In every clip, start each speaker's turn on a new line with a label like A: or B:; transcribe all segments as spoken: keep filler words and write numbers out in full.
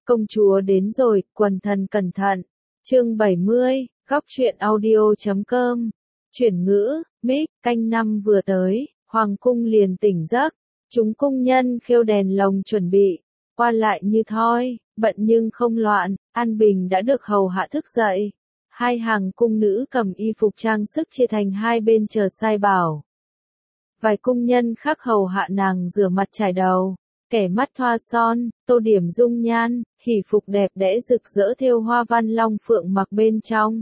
A: Công chúa đến rồi, quần thần cẩn thận. Chương bảy mươi, góc truyện audio chấm com. Chuyển ngữ, mic, canh năm vừa tới, hoàng cung liền tỉnh giấc. Chúng cung nhân khêu đèn lồng chuẩn bị, qua lại như thoi, bận nhưng không loạn. An Bình đã được hầu hạ thức dậy. Hai hàng cung nữ cầm y phục trang sức chia thành hai bên chờ sai bảo. Vài cung nhân khác hầu hạ nàng rửa mặt chải đầu, kẻ mắt thoa son, tô điểm dung nhan, hỉ phục đẹp đẽ rực rỡ thêu hoa văn long phượng mặc bên trong.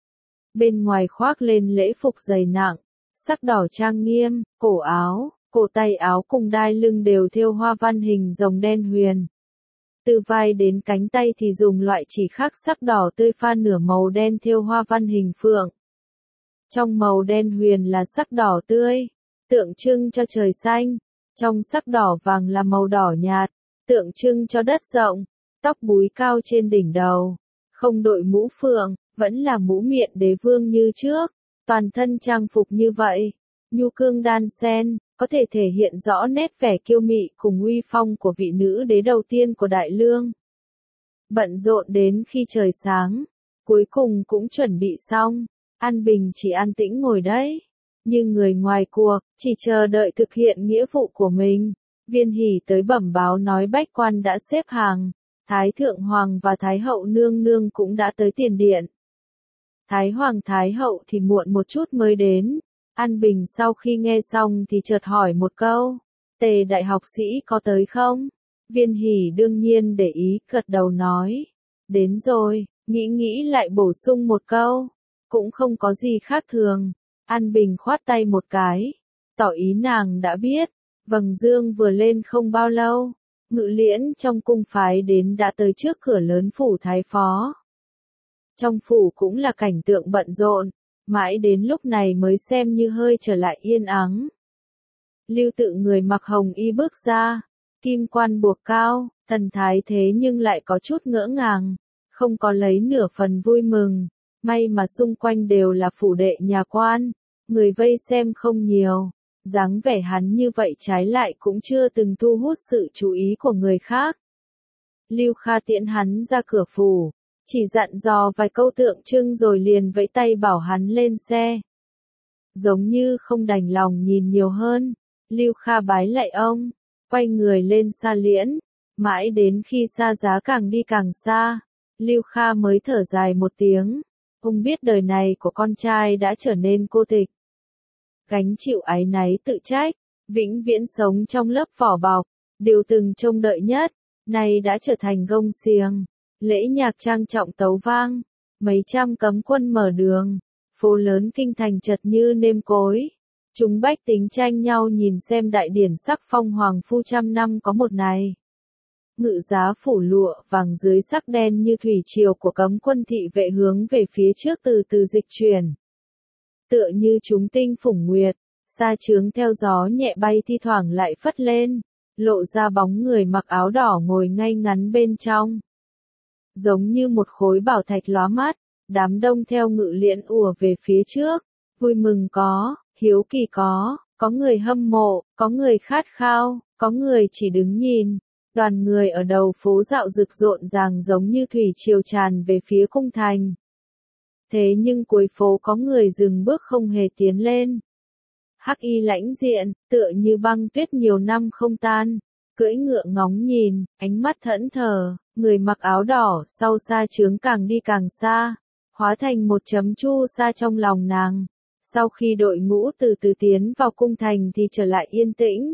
A: Bên ngoài khoác lên lễ phục dày nặng, sắc đỏ trang nghiêm, cổ áo, cổ tay áo cùng đai lưng đều thêu hoa văn hình rồng đen huyền. Từ vai đến cánh tay thì dùng loại chỉ khắc sắc đỏ tươi pha nửa màu đen thêu hoa văn hình phượng. Trong màu đen huyền là sắc đỏ tươi, tượng trưng cho trời xanh. Trong sắc đỏ vàng là màu đỏ nhạt, tượng trưng cho đất rộng. Tóc búi cao trên đỉnh đầu, không đội mũ phượng, vẫn là mũ miện đế vương như trước. Toàn thân trang phục như vậy, nhu cương đan sen, có thể thể hiện rõ nét vẻ kiêu mị cùng uy phong của vị nữ đế đầu tiên của Đại Lương. Bận rộn đến khi trời sáng, cuối cùng cũng chuẩn bị xong. An Bình chỉ an tĩnh ngồi đấy, như người ngoài cuộc, chỉ chờ đợi thực hiện nghĩa vụ của mình. Viên Hỷ tới bẩm báo nói bách quan đã xếp hàng, Thái Thượng Hoàng và Thái Hậu Nương Nương cũng đã tới tiền điện. Thái Hoàng Thái Hậu thì muộn một chút mới đến. An Bình sau khi nghe xong thì chợt hỏi một câu, Tề đại học sĩ có tới không? Viên Hỷ đương nhiên để ý, gật đầu nói, đến rồi. Nghĩ nghĩ lại bổ sung một câu, cũng không có gì khác thường. An Bình khoát tay một cái, tỏ ý nàng đã biết. Vầng dương vừa lên không bao lâu, Ngự Liễn trong cung phái đến đã tới trước cửa lớn phủ thái phó. Trong phủ cũng là cảnh tượng bận rộn, mãi đến lúc này mới xem như hơi trở lại yên ắng. Lưu Tự người mặc hồng y bước ra, kim quan buộc cao, thần thái thế nhưng lại có chút ngỡ ngàng, không có lấy nửa phần vui mừng. May mà xung quanh đều là phủ đệ nhà quan, người vây xem không nhiều. Dáng vẻ hắn như vậy trái lại cũng chưa từng thu hút sự chú ý của người khác. Lưu Kha tiễn hắn ra cửa phủ, chỉ dặn dò vài câu tượng trưng rồi liền vẫy tay bảo hắn lên xe. Giống như không đành lòng nhìn nhiều hơn, Lưu Kha bái lạy ông, quay người lên xa liễn. Mãi đến khi xa giá càng đi càng xa, Lưu Kha mới thở dài một tiếng. Ông biết đời này của con trai đã trở nên cô tịch. Gánh chịu áy náy tự trách, vĩnh viễn sống trong lớp vỏ bọc, điều từng trông đợi nhất, nay đã trở thành gông xiềng. Lễ nhạc trang trọng tấu vang, mấy trăm cấm quân mở đường, phố lớn kinh thành chật như nêm cối. Chúng bách tính tranh nhau nhìn xem đại điển sắc phong hoàng phu trăm năm có một này. Ngự giá phủ lụa vàng dưới sắc đen như thủy triều của cấm quân thị vệ hướng về phía trước từ từ dịch chuyển. Tựa như chúng tinh phủng nguyệt, sa chướng theo gió nhẹ bay thi thoảng lại phất lên, lộ ra bóng người mặc áo đỏ ngồi ngay ngắn bên trong. Giống như một khối bảo thạch lóa mắt, đám đông theo Ngự Liễn ùa về phía trước, vui mừng có, hiếu kỳ có, có người hâm mộ, có người khát khao, có người chỉ đứng nhìn. Đoàn người ở đầu phố dạo rực rộn ràng giống như thủy triều tràn về phía cung thành. Thế nhưng cuối phố có người dừng bước không hề tiến lên. Hắc y lãnh diện, tựa như băng tuyết nhiều năm không tan, cưỡi ngựa ngóng nhìn, ánh mắt thẫn thờ, người mặc áo đỏ sau sa chướng càng đi càng xa, hóa thành một chấm chu sa trong lòng nàng. Sau khi đội ngũ từ từ tiến vào cung thành thì trở lại yên tĩnh.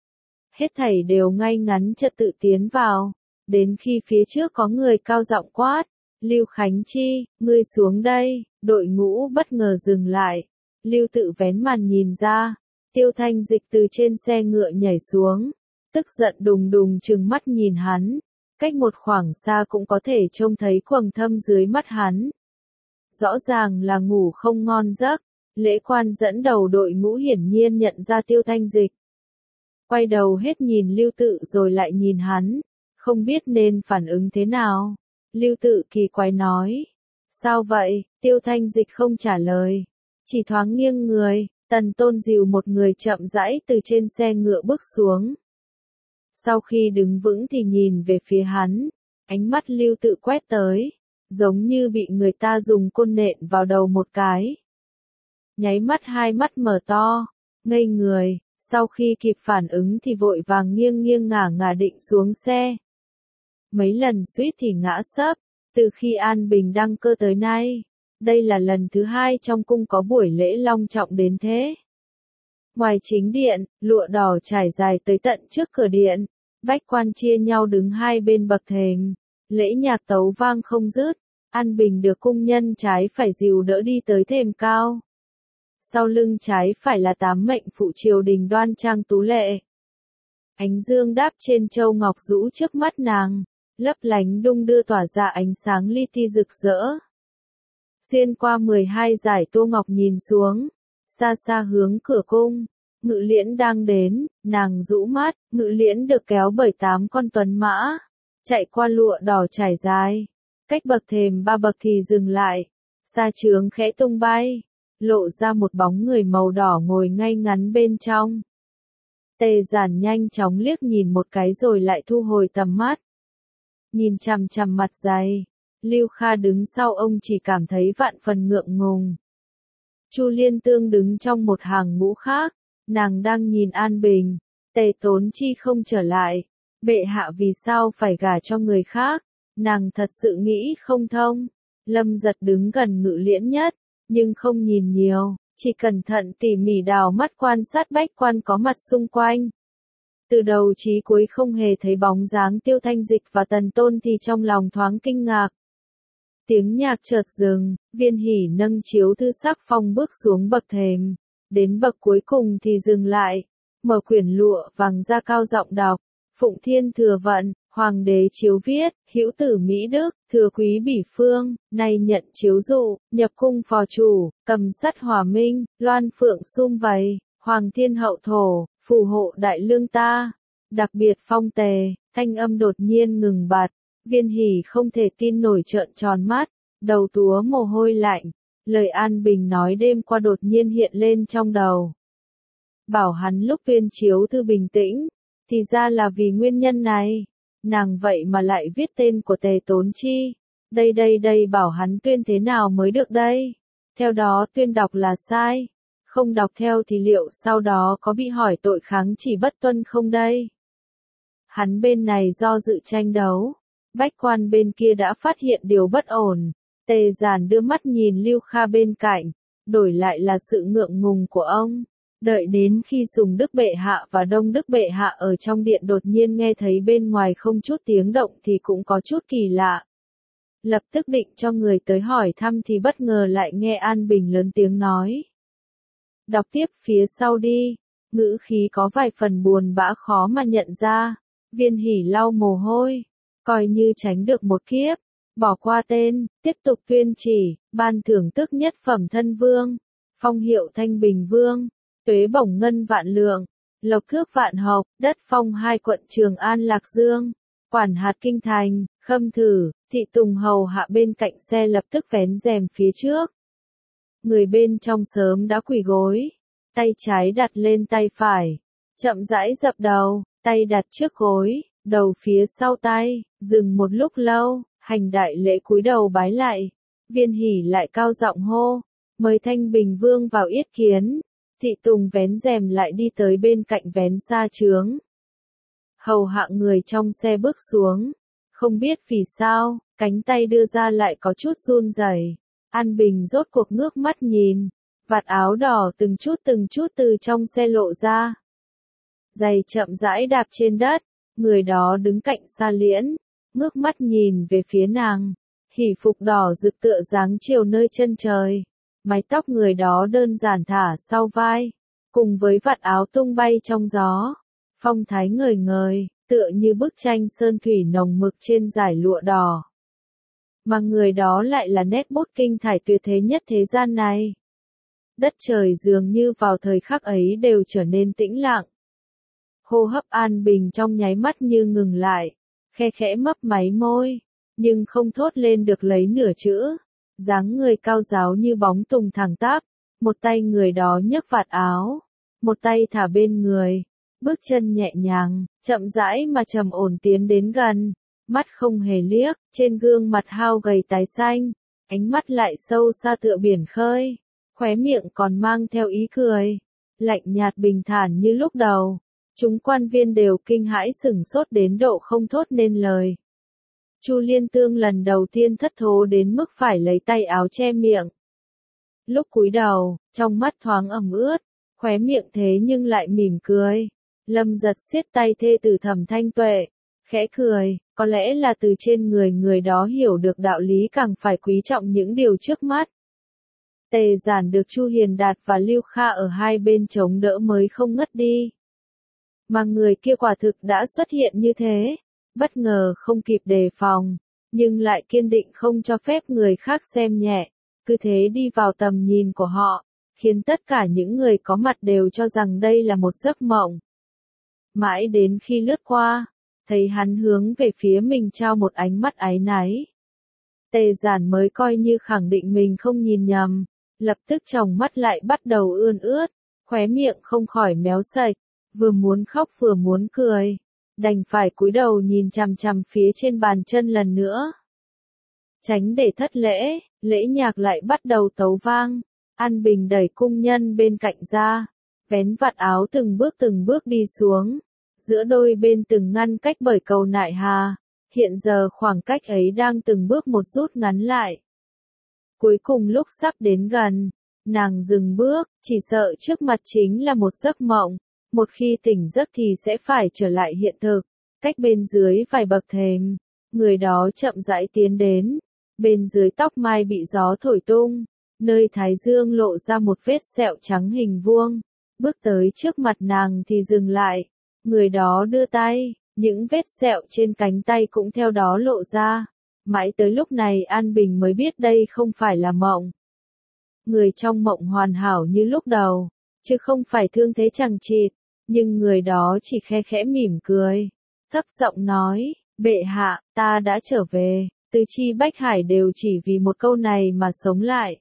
A: Hết thảy đều ngay ngắn trật tự tiến vào, đến khi phía trước có người cao giọng quát, Lưu Khánh Chi, ngươi xuống đây. Đội ngũ bất ngờ dừng lại. Lưu Tự vén màn nhìn ra, Tiêu Thanh Dịch từ trên xe ngựa nhảy xuống, tức giận đùng đùng trừng mắt nhìn hắn, cách một khoảng xa cũng có thể trông thấy quầng thâm dưới mắt hắn. Rõ ràng là ngủ không ngon giấc. Lễ quan dẫn đầu đội ngũ hiển nhiên nhận ra Tiêu Thanh Dịch. Quay đầu hết nhìn Lưu Tự rồi lại nhìn hắn, không biết nên phản ứng thế nào. Lưu Tự kỳ quái nói, sao vậy? Tiêu Thanh Dịch không trả lời, chỉ thoáng nghiêng người. Tần Tôn dìu một người chậm rãi từ trên xe ngựa bước xuống. Sau khi đứng vững thì nhìn về phía hắn, Ánh mắt Lưu Tự quét tới, giống như bị người ta dùng côn nện vào đầu một cái. Nháy mắt hai mắt mở to, ngây người, sau khi kịp phản ứng thì vội vàng nghiêng nghiêng ngả ngả định xuống xe. Mấy lần suýt thì ngã sấp, từ khi An Bình đăng cơ tới nay, đây là lần thứ hai trong cung có buổi lễ long trọng đến thế. Ngoài chính điện, lụa đỏ trải dài tới tận trước cửa điện, bách quan chia nhau đứng hai bên bậc thềm, lễ nhạc tấu vang không dứt, An Bình được cung nhân trái phải dìu đỡ đi tới thềm cao. Sau lưng trái phải là tám mệnh phụ triều đình đoan trang tú lệ. Ánh dương đáp trên châu ngọc rũ trước mắt nàng, lấp lánh đung đưa tỏa ra ánh sáng li ti rực rỡ. Xuyên qua mười hai dải tô ngọc nhìn xuống, xa xa hướng cửa cung, Ngự Liễn đang đến, nàng rũ mắt, Ngự Liễn được kéo bởi tám con tuấn mã, chạy qua lụa đỏ trải dài, cách bậc thềm ba bậc thì dừng lại, xa trướng khẽ tung bay, lộ ra một bóng người màu đỏ ngồi ngay ngắn bên trong. Tề Giản nhanh chóng liếc nhìn một cái rồi lại thu hồi tầm mắt. Nhìn chằm chằm mặt dày, Lưu Kha đứng sau ông chỉ cảm thấy vạn phần ngượng ngùng. Chu Liên Tương đứng trong một hàng ngũ khác, nàng đang nhìn An Bình, Tề Tốn Chi không trở lại, bệ hạ vì sao phải gả cho người khác, nàng thật sự nghĩ không thông. Lâm Giật đứng gần Ngự Liễn nhất, nhưng không nhìn nhiều, chỉ cẩn thận tỉ mỉ đào mắt quan sát bách quan có mặt xung quanh. Từ đầu chí cuối không hề thấy bóng dáng Tiêu Thanh Dịch và Tần Tôn thì trong lòng thoáng kinh ngạc. Tiếng nhạc chợt dừng, Viên Hỷ nâng chiếu thư sắc phong bước xuống bậc thềm, đến bậc cuối cùng thì dừng lại, mở quyển lụa vàng ra cao giọng đọc, Phụng Thiên thừa vận, Hoàng đế chiếu viết, hữu tử Mỹ Đức, thừa quý bỉ phương, nay nhận chiếu dụ, nhập cung phò chủ, cầm sắt hòa minh, loan phượng sum vầy, Hoàng thiên hậu thổ, phù hộ đại lương ta, đặc biệt phong Tề. Thanh âm đột nhiên ngừng bặt, Viên Hỷ không thể tin nổi trợn tròn mắt, đầu túa mồ hôi lạnh, lời An Bình nói đêm qua đột nhiên hiện lên trong đầu. Bảo hắn lúc tuyên chiếu thư bình tĩnh, thì ra là vì nguyên nhân này, nàng vậy mà lại viết tên của Tề Tốn Chi, đây đây đây bảo hắn tuyên thế nào mới được đây, theo đó tuyên đọc là sai, không đọc theo thì liệu sau đó có bị hỏi tội kháng chỉ bất tuân không đây? Hắn bên này do dự tranh đấu, bách quan bên kia đã phát hiện điều bất ổn, Tề Giản đưa mắt nhìn Lưu Kha bên cạnh, đổi lại là sự ngượng ngùng của ông. Đợi đến khi Sùng Đức bệ hạ và Đông Đức bệ hạ ở trong điện đột nhiên nghe thấy bên ngoài không chút tiếng động thì cũng có chút kỳ lạ. Lập tức định cho người tới hỏi thăm thì bất ngờ lại nghe An Bình lớn tiếng nói. Đọc tiếp phía sau đi, ngữ khí có vài phần buồn bã khó mà nhận ra. Viên Hỷ lau mồ hôi, coi như tránh được một kiếp, bỏ qua tên, tiếp tục tuyên chỉ, ban thưởng tước nhất phẩm thân vương, phong hiệu Thanh Bình Vương, tuế bổng ngân vạn lượng, lộc thước vạn học, đất phong hai quận Trường An Lạc Dương, quản hạt kinh thành, Khâm Thử, thị tùng hầu hạ bên cạnh xe lập tức vén rèm phía trước. Người bên trong sớm đã quỳ gối, tay trái đặt lên tay phải, chậm rãi dập đầu, tay đặt trước gối, đầu phía sau tay, dừng một lúc lâu, hành đại lễ cúi đầu bái lại. Viên Hỷ lại cao giọng hô, mời Thanh Bình Vương vào yết kiến. Thị tùng vén rèm lại đi tới bên cạnh vén xa trướng. Hầu hạ người trong xe bước xuống, không biết vì sao, cánh tay đưa ra lại có chút run rẩy. An Bình rốt cuộc ngước mắt nhìn, vạt áo đỏ từng chút từng chút từ trong xe lộ ra. Giày chậm rãi đạp trên đất, người đó đứng cạnh Sa Liễn, ngước mắt nhìn về phía nàng, hỉ phục đỏ rực tựa dáng chiều nơi chân trời. Mái tóc người đó đơn giản thả sau vai, cùng với vạt áo tung bay trong gió, phong thái ngời ngời, tựa như bức tranh sơn thủy nồng mực trên dải lụa đỏ. Mà người đó lại là nét bút kinh thải tuyệt thế nhất thế gian này. Đất trời dường như vào thời khắc ấy đều trở nên tĩnh lặng. Hô hấp An Bình trong nháy mắt như ngừng lại, khe khẽ mấp máy môi, nhưng không thốt lên được lấy nửa chữ. Dáng người cao ráo như bóng tùng thẳng tắp, một tay người đó nhấc vạt áo, một tay thả bên người, bước chân nhẹ nhàng, chậm rãi mà trầm ổn tiến đến gần, mắt không hề liếc, trên gương mặt hao gầy tái xanh, ánh mắt lại sâu xa tựa biển khơi, khóe miệng còn mang theo ý cười, lạnh nhạt bình thản như lúc đầu. Chúng quan viên đều kinh hãi sửng sốt đến độ không thốt nên lời. Chu Liên Tương lần đầu tiên thất thố đến mức phải lấy tay áo che miệng. Lúc cúi đầu, trong mắt thoáng ẩm ướt, khóe miệng thế nhưng lại mỉm cười. Lâm Giật siết tay thê tử Thẩm Thanh Tuệ, khẽ cười, có lẽ là từ trên người người đó hiểu được đạo lý càng phải quý trọng những điều trước mắt. Tề Giản được Chu Hiền Đạt và Lưu Kha ở hai bên chống đỡ mới không ngất đi. Mà người kia quả thực đã xuất hiện như thế, bất ngờ không kịp đề phòng, nhưng lại kiên định không cho phép người khác xem nhẹ, cứ thế đi vào tầm nhìn của họ, khiến tất cả những người có mặt đều cho rằng đây là một giấc mộng. Mãi đến khi lướt qua, thấy hắn hướng về phía mình trao một ánh mắt áy náy. Tề Giản mới coi như khẳng định mình không nhìn nhầm, lập tức tròng mắt lại bắt đầu ươn ướt, khóe miệng không khỏi méo sạch, vừa muốn khóc vừa muốn cười, đành phải cúi đầu nhìn chằm chằm phía trên bàn chân lần nữa. Tránh để thất lễ, lễ nhạc lại bắt đầu tấu vang, An Bình đẩy cung nhân bên cạnh ra, vén vạt áo từng bước từng bước đi xuống, giữa đôi bên từng ngăn cách bởi cầu nại hà, hiện giờ khoảng cách ấy đang từng bước một rút ngắn lại. Cuối cùng lúc sắp đến gần, nàng dừng bước, chỉ sợ trước mặt chính là một giấc mộng, một khi tỉnh giấc thì sẽ phải trở lại hiện thực. Cách bên dưới vài bậc thềm, người đó chậm rãi tiến đến, bên dưới tóc mai bị gió thổi tung, nơi thái dương lộ ra một vết sẹo trắng hình vuông, bước tới trước mặt nàng thì dừng lại, người đó đưa tay, những vết sẹo trên cánh tay cũng theo đó lộ ra, mãi tới lúc này An Bình mới biết đây không phải là mộng. Người trong mộng hoàn hảo như lúc đầu, chứ không phải thương thế chằng chịt, nhưng người đó chỉ khe khẽ mỉm cười, thấp giọng nói, bệ hạ, ta đã trở về, tứ chi bách hải đều chỉ vì một câu này mà sống lại.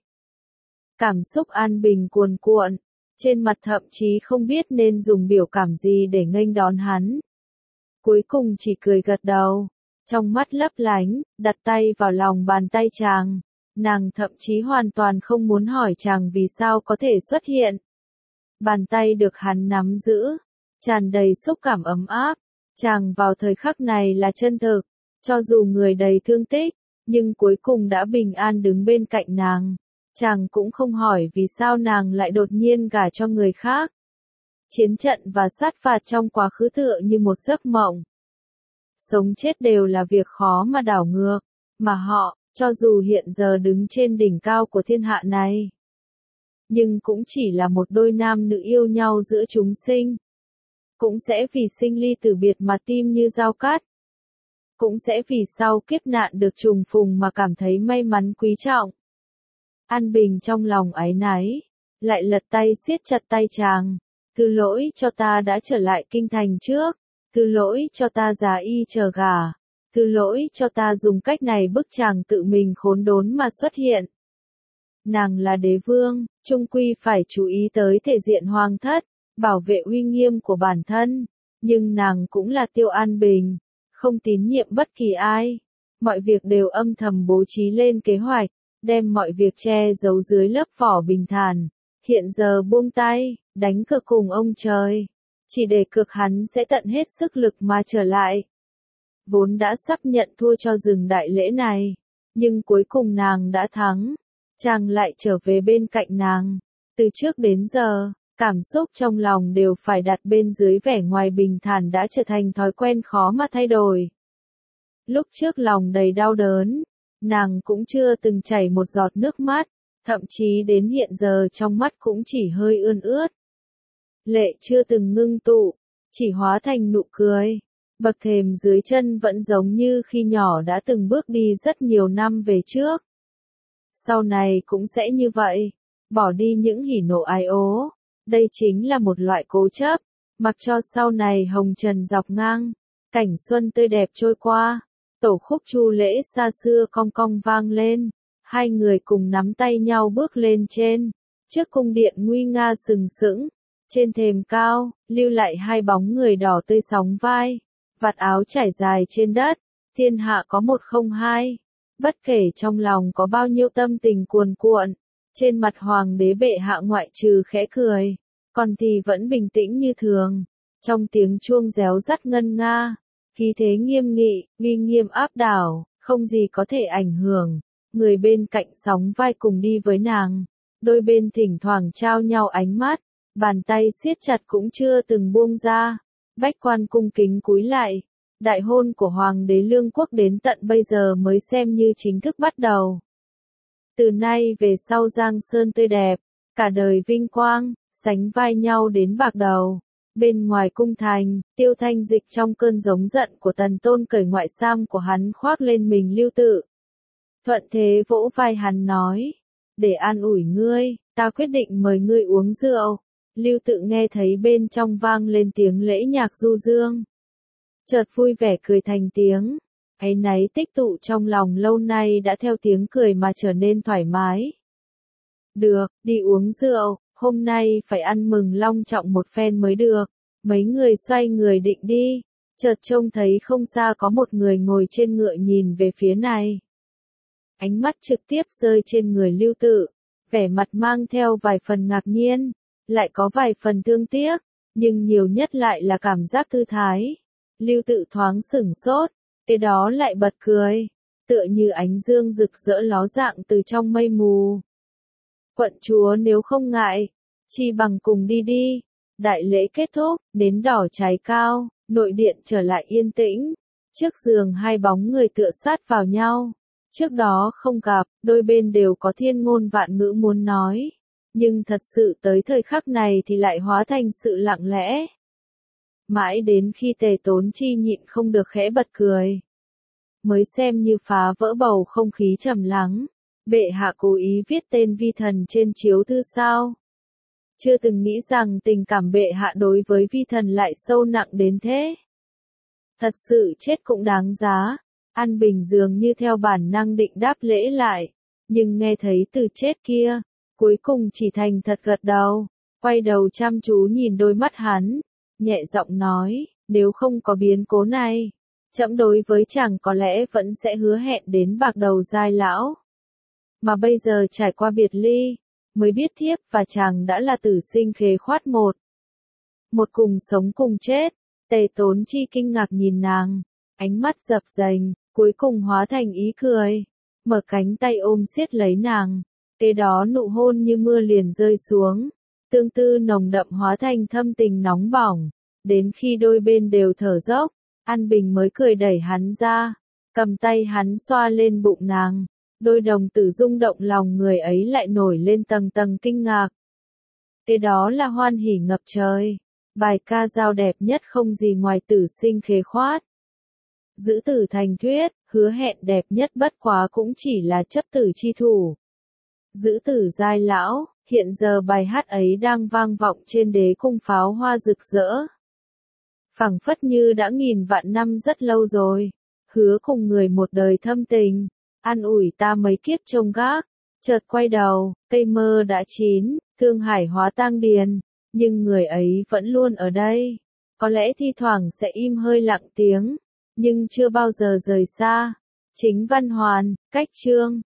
A: Cảm xúc An Bình cuồn cuộn, trên mặt thậm chí không biết nên dùng biểu cảm gì để nghênh đón hắn. Cuối cùng chỉ cười gật đầu, trong mắt lấp lánh, đặt tay vào lòng bàn tay chàng, nàng thậm chí hoàn toàn không muốn hỏi chàng vì sao có thể xuất hiện. Bàn tay được hắn nắm giữ, tràn đầy xúc cảm ấm áp, chàng vào thời khắc này là chân thực, cho dù người đầy thương tích, nhưng cuối cùng đã bình an đứng bên cạnh nàng. Chàng cũng không hỏi vì sao nàng lại đột nhiên gả cho người khác. Chiến trận và sát phạt trong quá khứ tựa như một giấc mộng. Sống chết đều là việc khó mà đảo ngược, mà họ, cho dù hiện giờ đứng trên đỉnh cao của thiên hạ này, nhưng cũng chỉ là một đôi nam nữ yêu nhau giữa chúng sinh. Cũng sẽ vì sinh ly tử biệt mà tim như dao cắt. Cũng sẽ vì sau kiếp nạn được trùng phùng mà cảm thấy may mắn quý trọng. An Bình trong lòng áy náy, lại lật tay siết chặt tay chàng. Thứ lỗi cho ta đã trở lại kinh thành trước. Thứ lỗi cho ta già y chờ gả. Thứ lỗi cho ta dùng cách này bức chàng tự mình khốn đốn mà xuất hiện. Nàng là đế vương, chung quy phải chú ý tới thể diện hoàng thất, bảo vệ uy nghiêm của bản thân. Nhưng nàng cũng là Tiêu An Bình, không tín nhiệm bất kỳ ai. Mọi việc đều âm thầm bố trí lên kế hoạch, đem mọi việc che giấu dưới lớp vỏ bình thản. Hiện giờ buông tay, đánh cược cùng ông trời. Chỉ để cược hắn sẽ tận hết sức lực mà trở lại. Vốn đã sắp nhận thua cho rừng đại lễ này, nhưng cuối cùng nàng đã thắng. Chàng lại trở về bên cạnh nàng. Từ trước đến giờ, cảm xúc trong lòng đều phải đặt bên dưới vẻ ngoài bình thản đã trở thành thói quen khó mà thay đổi. Lúc trước lòng đầy đau đớn, nàng cũng chưa từng chảy một giọt nước mắt, thậm chí đến hiện giờ trong mắt cũng chỉ hơi ươn ướt. Lệ chưa từng ngưng tụ, chỉ hóa thành nụ cười. Bậc thềm dưới chân vẫn giống như khi nhỏ đã từng bước đi rất nhiều năm về trước. Sau này cũng sẽ như vậy, bỏ đi những hỉ nộ ái ố. Đây chính là một loại cố chấp, mặc cho sau này hồng trần dọc ngang, cảnh xuân tươi đẹp trôi qua, tổ khúc chu lễ xa xưa cong cong vang lên, hai người cùng nắm tay nhau bước lên trên, trước cung điện nguy nga sừng sững, trên thềm cao, lưu lại hai bóng người đỏ tươi sóng vai, vạt áo trải dài trên đất, thiên hạ có một không hai. Bất kể trong lòng có bao nhiêu tâm tình cuồn cuộn, trên mặt hoàng đế bệ hạ ngoại trừ khẽ cười, còn thì vẫn bình tĩnh như thường. Trong tiếng chuông réo rắt ngân nga, khí thế nghiêm nghị, uy nghiêm áp đảo, không gì có thể ảnh hưởng. Người bên cạnh sóng vai cùng đi với nàng, đôi bên thỉnh thoảng trao nhau ánh mắt, bàn tay siết chặt cũng chưa từng buông ra. Bách quan cung kính cúi lại, đại hôn của hoàng đế lương quốc đến tận bây giờ mới xem như chính thức bắt đầu. Từ nay về sau giang sơn tươi đẹp, cả đời vinh quang, sánh vai nhau đến bạc đầu. Bên ngoài cung thành, Tiêu Thanh Dịch trong cơn giống giận của Tần Tôn cởi ngoại sam của hắn khoác lên mình Lưu Tự. Thuận thế vỗ vai hắn nói, để an ủi ngươi, ta quyết định mời ngươi uống rượu. Lưu Tự nghe thấy bên trong vang lên tiếng lễ nhạc du dương, chợt vui vẻ cười thành tiếng, áy náy tích tụ trong lòng lâu nay đã theo tiếng cười mà trở nên thoải mái. Được, đi uống rượu, hôm nay phải ăn mừng long trọng một phen mới được. Mấy người xoay người định đi, chợt trông thấy không xa có một người ngồi trên ngựa nhìn về phía này. Ánh mắt trực tiếp rơi trên người Lưu Tự, vẻ mặt mang theo vài phần ngạc nhiên, lại có vài phần thương tiếc, nhưng nhiều nhất lại là cảm giác thư thái. Lưu Tự thoáng sửng sốt, kế đó lại bật cười, tựa như ánh dương rực rỡ ló dạng từ trong mây mù. Quận chúa nếu không ngại, chi bằng cùng đi đi. Đại lễ kết thúc, nến đỏ cháy cao, nội điện trở lại yên tĩnh. Trước giường hai bóng người tựa sát vào nhau. Trước đó không gặp, đôi bên đều có thiên ngôn vạn ngữ muốn nói. Nhưng thật sự tới thời khắc này thì lại hóa thành sự lặng lẽ. Mãi đến khi Tề Tốn Chi nhịn không được khẽ bật cười, mới xem như phá vỡ bầu không khí trầm lắng. Bệ hạ cố ý viết tên vi thần trên chiếu thư sao? Chưa từng nghĩ rằng tình cảm bệ hạ đối với vi thần lại sâu nặng đến thế. Thật sự chết cũng đáng giá. An Bình dường như theo bản năng định đáp lễ lại, nhưng nghe thấy từ chết kia, cuối cùng chỉ thành thật gật đầu, quay đầu chăm chú nhìn đôi mắt hắn, nhẹ giọng nói, nếu không có biến cố này, trẫm đối với chàng có lẽ vẫn sẽ hứa hẹn đến bạc đầu giai lão. Mà bây giờ trải qua biệt ly, mới biết thiếp và chàng đã là tử sinh khế khoát một. Một cùng sống cùng chết. Tề Tốn Chi kinh ngạc nhìn nàng, ánh mắt dập dềnh, cuối cùng hóa thành ý cười, mở cánh tay ôm siết lấy nàng, kế đó nụ hôn như mưa liền rơi xuống, tương tư nồng đậm hóa thành thâm tình nóng bỏng, đến khi đôi bên đều thở dốc, An Bình mới cười đẩy hắn ra, cầm tay hắn xoa lên bụng nàng. Đôi đồng tử rung động lòng người ấy lại nổi lên tầng tầng kinh ngạc. Kế đó là hoan hỉ ngập trời. Bài ca dao đẹp nhất không gì ngoài tử sinh khế khoát. Giữ tử thành thuyết, hứa hẹn đẹp nhất bất quá cũng chỉ là chấp tử chi thủ. Giữ tử giai lão, hiện giờ bài hát ấy đang vang vọng trên đế cung pháo hoa rực rỡ. Phảng phất như đã nghìn vạn năm rất lâu rồi, hứa cùng người một đời thâm tình. An ủi ta mấy kiếp trông gác, chợt quay đầu, cây mơ đã chín, thương hải hóa tang điền, nhưng người ấy vẫn luôn ở đây. Có lẽ thi thoảng sẽ im hơi lặng tiếng, nhưng chưa bao giờ rời xa. Chính Văn Hoàn, Cách Chương